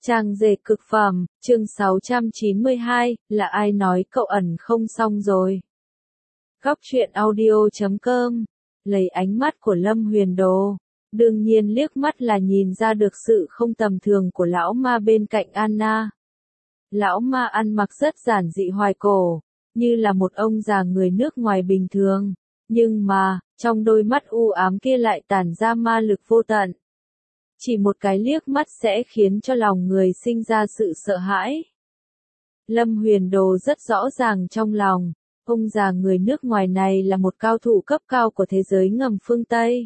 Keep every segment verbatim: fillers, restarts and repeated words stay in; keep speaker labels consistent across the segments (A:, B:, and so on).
A: Trang dệt cực phẩm, chương sáu trăm chín mươi hai, là ai nói cậu ẩn không xong rồi? Góc truyện audio chấm com, lấy ánh mắt của Lâm Huyền Đồ, đương nhiên liếc mắt là nhìn ra được sự không tầm thường của lão ma bên cạnh Anna. Lão ma ăn mặc rất giản dị hoài cổ, như là một ông già người nước ngoài bình thường, nhưng mà, trong đôi mắt u ám kia lại tản ra ma lực vô tận. Chỉ một cái liếc mắt sẽ khiến cho lòng người sinh ra sự sợ hãi. Lâm Huyền Đồ rất rõ ràng trong lòng, ông già người nước ngoài này là một cao thủ cấp cao của thế giới ngầm phương Tây.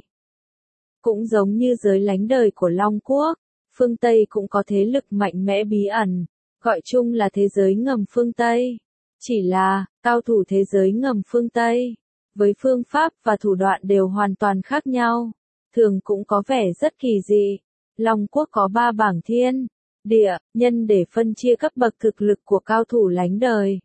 A: Cũng giống như giới lánh đời của Long Quốc, phương Tây cũng có thế lực mạnh mẽ bí ẩn, gọi chung là thế giới ngầm phương Tây. Chỉ là, cao thủ thế giới ngầm phương Tây, với phương pháp và thủ đoạn đều hoàn toàn khác nhau, thường cũng có vẻ rất kỳ dị. Long Quốc có ba bảng thiên, địa, nhân để phân chia cấp bậc thực lực của cao thủ lánh đời.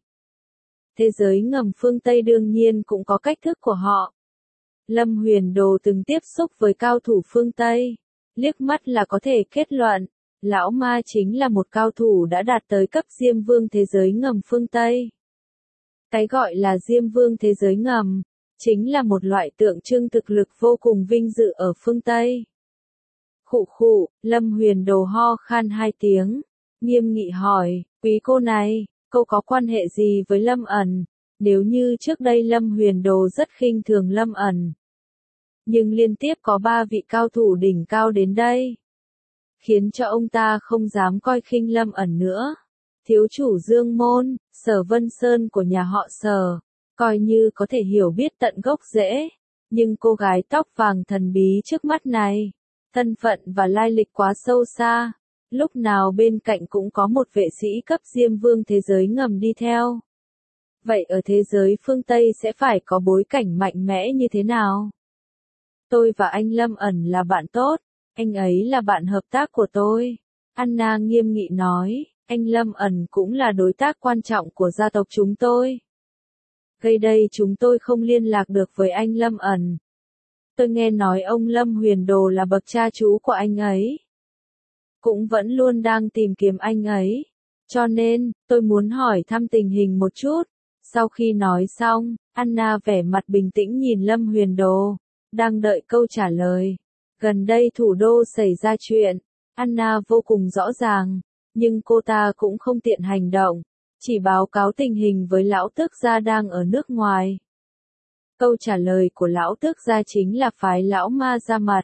A: Thế giới ngầm phương Tây đương nhiên cũng có cách thức của họ. Lâm Huyền Đồ từng tiếp xúc với cao thủ phương Tây, liếc mắt là có thể kết luận, lão ma chính là một cao thủ đã đạt tới cấp Diêm Vương thế giới ngầm phương Tây. Cái gọi là Diêm Vương thế giới ngầm, chính là một loại tượng trưng thực lực vô cùng vinh dự ở phương Tây. Khụ khụ, Lâm Huyền Đồ ho khan hai tiếng, nghiêm nghị hỏi, quý cô này, cô có quan hệ gì với Lâm ẩn? Nếu như trước đây Lâm Huyền Đồ rất khinh thường Lâm ẩn, nhưng liên tiếp có ba vị cao thủ đỉnh cao đến đây, khiến cho ông ta không dám coi khinh Lâm ẩn nữa. Thiếu chủ Dương Môn, Sở Vân Sơn của nhà họ Sở, coi như có thể hiểu biết tận gốc rễ, nhưng cô gái tóc vàng thần bí trước mắt này, thân phận và lai lịch quá sâu xa, lúc nào bên cạnh cũng có một vệ sĩ cấp Diêm Vương thế giới ngầm đi theo. Vậy ở thế giới phương Tây sẽ phải có bối cảnh mạnh mẽ như thế nào? Tôi và anh Lâm ẩn là bạn tốt, anh ấy là bạn hợp tác của tôi. Anna nghiêm nghị nói, anh Lâm ẩn cũng là đối tác quan trọng của gia tộc chúng tôi. Gây đây chúng tôi không liên lạc được với anh Lâm ẩn. Tôi nghe nói ông Lâm Huyền Đồ là bậc cha chú của anh ấy, cũng vẫn luôn đang tìm kiếm anh ấy, cho nên, tôi muốn hỏi thăm tình hình một chút. Sau khi nói xong, Anna vẻ mặt bình tĩnh nhìn Lâm Huyền Đồ, đang đợi câu trả lời. Gần đây thủ đô xảy ra chuyện, Anna vô cùng rõ ràng, nhưng cô ta cũng không tiện hành động, chỉ báo cáo tình hình với lão tước gia đang ở nước ngoài. Câu trả lời của lão tước gia chính là phái lão ma ra mặt.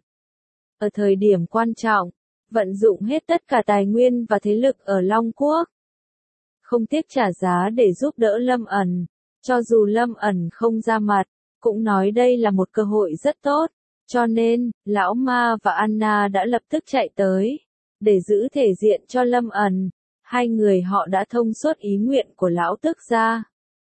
A: Ở thời điểm quan trọng, vận dụng hết tất cả tài nguyên và thế lực ở Long Quốc, không tiếc trả giá để giúp đỡ Lâm ẩn, cho dù Lâm ẩn không ra mặt, cũng nói đây là một cơ hội rất tốt, cho nên, lão ma và Anna đã lập tức chạy tới, để giữ thể diện cho Lâm ẩn. Hai người họ đã thông suốt ý nguyện của lão tước gia.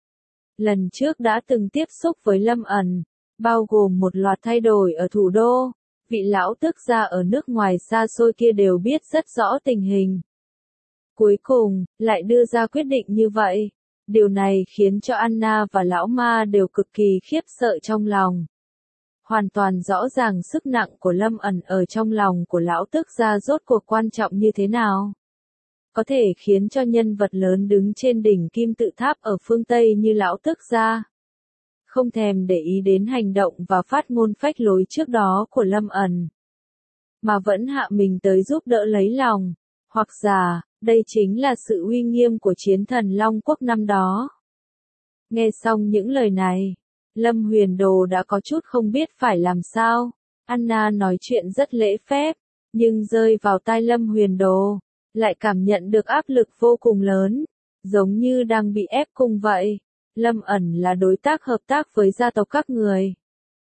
A: Lần trước đã từng tiếp xúc với Lâm ẩn, bao gồm một loạt thay đổi ở thủ đô, vị lão tước gia ở nước ngoài xa xôi kia đều biết rất rõ tình hình. Cuối cùng, lại đưa ra quyết định như vậy. Điều này khiến cho Anna và lão ma đều cực kỳ khiếp sợ trong lòng. Hoàn toàn rõ ràng sức nặng của Lâm ẩn ở trong lòng của lão tước gia rốt cuộc quan trọng như thế nào. Có thể khiến cho nhân vật lớn đứng trên đỉnh kim tự tháp ở phương Tây như lão tước gia không thèm để ý đến hành động và phát ngôn phách lối trước đó của Lâm ẩn, mà vẫn hạ mình tới giúp đỡ lấy lòng, hoặc giả, đây chính là sự uy nghiêm của chiến thần Long Quốc năm đó. Nghe xong những lời này, Lâm Huyền Đồ đã có chút không biết phải làm sao. Anna nói chuyện rất lễ phép, nhưng rơi vào tai Lâm Huyền Đồ, lại cảm nhận được áp lực vô cùng lớn, giống như đang bị ép cung vậy. Lâm ẩn là đối tác hợp tác với gia tộc các người.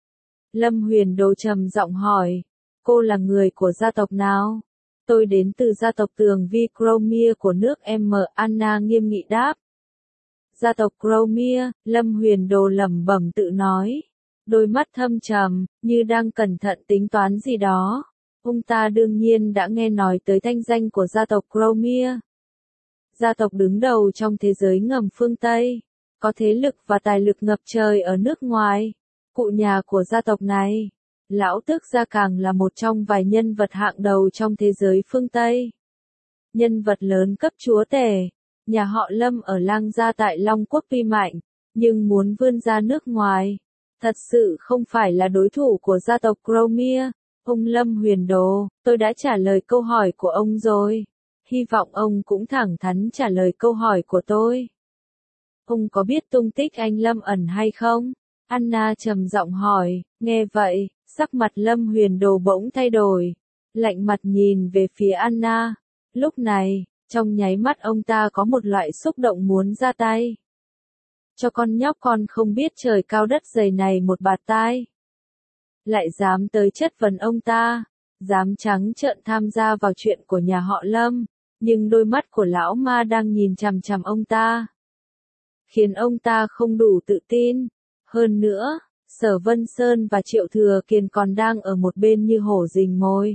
A: Lâm Huyền Đồ trầm giọng hỏi, cô là người của gia tộc nào? Tôi đến từ gia tộc Tường Vi Cromia của nước M. Anna nghiêm nghị đáp. Gia tộc Cromia, Lâm Huyền Đồ lẩm bẩm tự nói, đôi mắt thâm trầm, như đang cẩn thận tính toán gì đó. Ông ta đương nhiên đã nghe nói tới thanh danh của gia tộc Cromia. Gia tộc đứng đầu trong thế giới ngầm phương Tây, có thế lực và tài lực ngập trời ở nước ngoài. Cụ nhà của gia tộc này, lão tước gia càng là một trong vài nhân vật hạng đầu trong thế giới phương Tây. nhân vật lớn cấp chúa tể. Nhà họ Lâm ở Lang Gia tại Long Quốc tuy mạnh, nhưng muốn vươn ra nước ngoài, thật sự không phải là đối thủ của gia tộc Cromia. Ông Lâm Huyền Đồ, tôi đã trả lời câu hỏi của ông rồi. Hy vọng ông cũng thẳng thắn trả lời câu hỏi của tôi. Ông có biết tung tích anh Lâm ẩn hay không? Anna trầm giọng hỏi. Nghe vậy, sắc mặt Lâm Huyền Đồ bỗng thay đổi, lạnh mặt nhìn về phía Anna. Lúc này, trong nháy mắt ông ta có một loại xúc động muốn ra tay. Cho con nhóc con không biết trời cao đất dày này một bạt tai. Lại dám tới chất vấn ông ta, dám trắng trợn tham gia vào chuyện của nhà họ Lâm, nhưng đôi mắt của lão ma đang nhìn chằm chằm ông ta, khiến ông ta không đủ tự tin. Hơn nữa, Sở Vân Sơn và Triệu Thừa Kiền còn đang ở một bên như hổ rình mồi.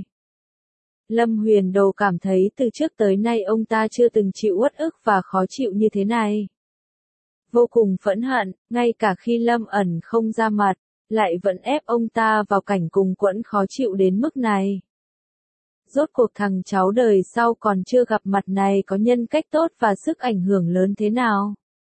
A: Lâm Huyền Đồ cảm thấy từ trước tới nay ông ta chưa từng chịu uất ức và khó chịu như thế này. Vô cùng phẫn hận, ngay cả khi Lâm ẩn không ra mặt, lại vẫn ép ông ta vào cảnh cùng quẫn khó chịu đến mức này. Rốt cuộc thằng cháu đời sau còn chưa gặp mặt này có nhân cách tốt và sức ảnh hưởng lớn thế nào?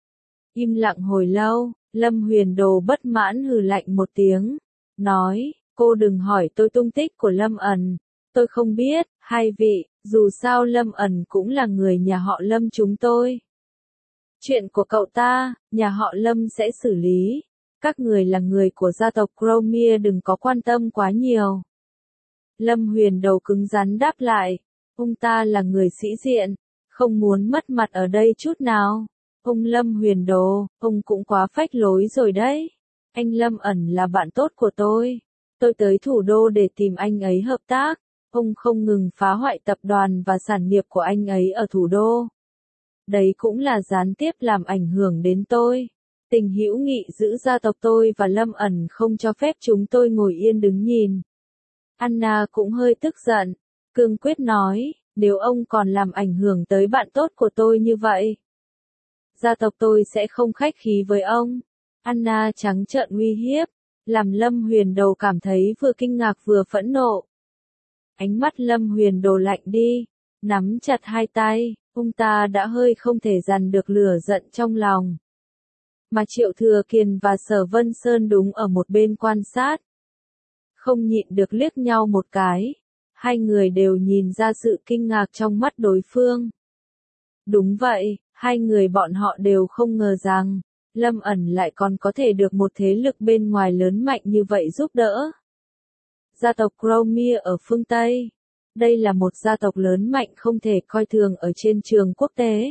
A: Im lặng hồi lâu, Lâm Huyền Đồ bất mãn hừ lạnh một tiếng, nói, cô đừng hỏi tôi tung tích của Lâm ẩn, tôi không biết. Hai vị, dù sao Lâm ẩn cũng là người nhà họ Lâm chúng tôi. Chuyện của cậu ta, nhà họ Lâm sẽ xử lý. Các người là người của gia tộc Cromia đừng có quan tâm quá nhiều. Lâm Huyền Đầu cứng rắn đáp lại. Ông ta là người sĩ diện, không muốn mất mặt ở đây chút nào. Ông Lâm Huyền Đồ, ông cũng quá phách lối rồi đấy. Anh Lâm ẩn là bạn tốt của tôi. Tôi tới thủ đô để tìm anh ấy hợp tác. Ông không ngừng phá hoại tập đoàn và sản nghiệp của anh ấy ở thủ đô. Đấy cũng là gián tiếp làm ảnh hưởng đến tôi. Tình hữu nghị giữa gia tộc tôi và Lâm ẩn không cho phép chúng tôi ngồi yên đứng nhìn. Anna cũng hơi tức giận, cương quyết nói, nếu ông còn làm ảnh hưởng tới bạn tốt của tôi như vậy, gia tộc tôi sẽ không khách khí với ông. Anna trắng trợn uy hiếp, làm Lâm Huyền Đồ cảm thấy vừa kinh ngạc vừa phẫn nộ. Ánh mắt Lâm Huyền Đồ lạnh đi, nắm chặt hai tay, ông ta đã hơi không thể dằn được lửa giận trong lòng. Mà Triệu Thừa Kiền và Sở Vân Sơn đúng ở một bên quan sát. Không nhịn được liếc nhau một cái, hai người đều nhìn ra sự kinh ngạc trong mắt đối phương. Đúng vậy, hai người bọn họ đều không ngờ rằng, Lâm ẩn lại còn có thể được một thế lực bên ngoài lớn mạnh như vậy giúp đỡ. Gia tộc Cromia ở phương Tây. Đây là một gia tộc lớn mạnh không thể coi thường ở trên trường quốc tế.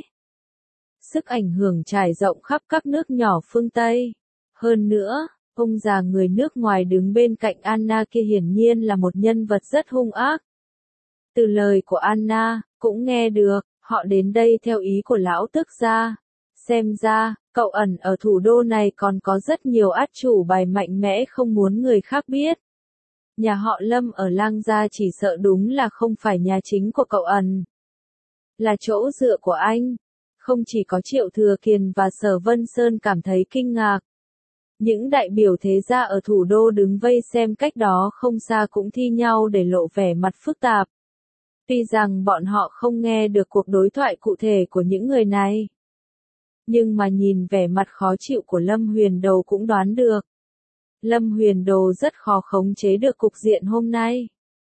A: Sức ảnh hưởng trải rộng khắp các nước nhỏ phương Tây. Hơn nữa, ông già người nước ngoài đứng bên cạnh Anna kia hiển nhiên là một nhân vật rất hung ác. Từ lời của Anna, cũng nghe được, họ đến đây theo ý của lão tước gia. Xem ra, cậu ẩn ở thủ đô này còn có rất nhiều át chủ bài mạnh mẽ không muốn người khác biết. Nhà họ Lâm ở Lang Gia chỉ sợ đúng là không phải nhà chính của cậu ẩn. Là chỗ dựa của anh. Không chỉ có Triệu Thừa Kiền và Sở Vân Sơn cảm thấy kinh ngạc. Những đại biểu thế gia ở thủ đô đứng vây xem cách đó không xa cũng thi nhau để lộ vẻ mặt phức tạp. Tuy rằng bọn họ không nghe được cuộc đối thoại cụ thể của những người này. Nhưng mà nhìn vẻ mặt khó chịu của Lâm Huyền Đồ cũng đoán được. Lâm Huyền Đồ rất khó khống chế được cục diện hôm nay.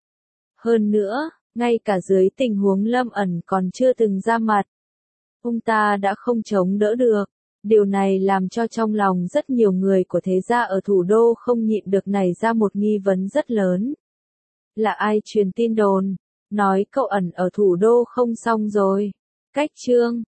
A: Hơn nữa, ngay cả dưới tình huống Lâm ẩn còn chưa từng ra mặt, ông ta đã không chống đỡ được. Điều này làm cho trong lòng rất nhiều người của thế gia ở thủ đô không nhịn được nảy ra một nghi vấn rất lớn. Là ai truyền tin đồn, nói cậu ẩn ở thủ đô không xong rồi? Cách chương